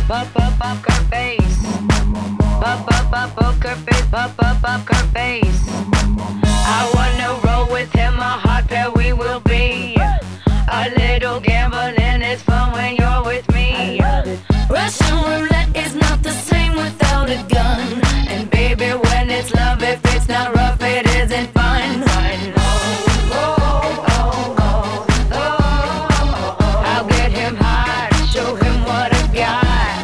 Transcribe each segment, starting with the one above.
poker face. Poker face, poker face. I wanna roll with him, a hot pair we will be. A little gambling is fun when you're with me. Russian roulette is not the same without a gun. And baby, when it's love, if it's not rough, it isn't fun. I'll get him hot, show him what I got.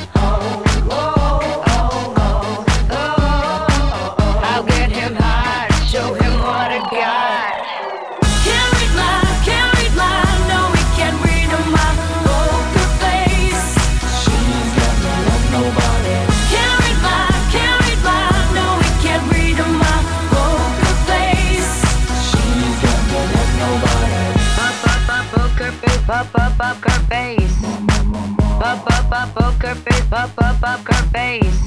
I'll get him hot, show him what I got. Can't read my, no, we can't read my poker face. She's got no love, nobody. Can't read my, no, we can't read my poker face. She's got no love, nobody. Poker face, poker face. Poker face, poker face.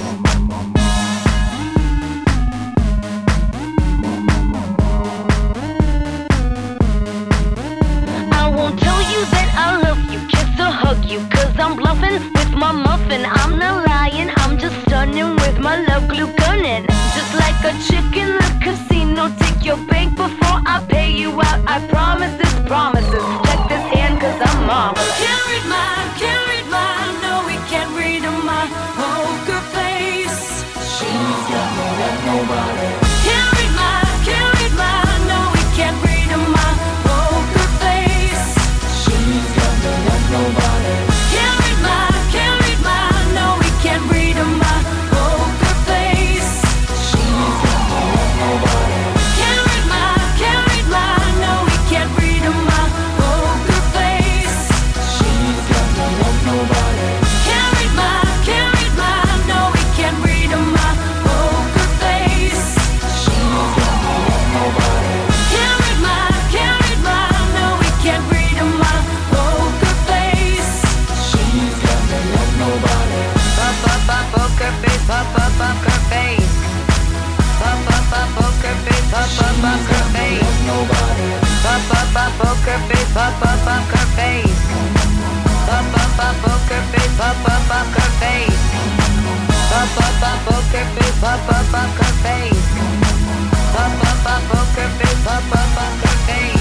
I won't tell you that I love you, kiss or hug you, 'cause I'm bluffing with my muffin. I'm not lying, I'm just stunning with my love glue gunning. Just like a chick in the casino, take your bank before I pay you out. I promise this promises. Check this hand 'cause I'm marvelous. Can't read my, no, we can't read my poker face. She's got no love, nobody. Can't read my, no, we can't read my poker face. She's got no love, nobody. Can't read my, no, we can't read my poker face. She's got no love, nobody. Can't read my, no, we can't read my poker face. She's got no love, nobody. Can't read my, no, we can't read my poker face. She's got no love, nobody. Can't read my, no, we can't read my poker face. She's got no love, nobody. Poker face, poker face. Poker face, poker face. Nobody. Poker face, poker face. Poker face, poker face. Poker face, poker face. Poker face, poker face.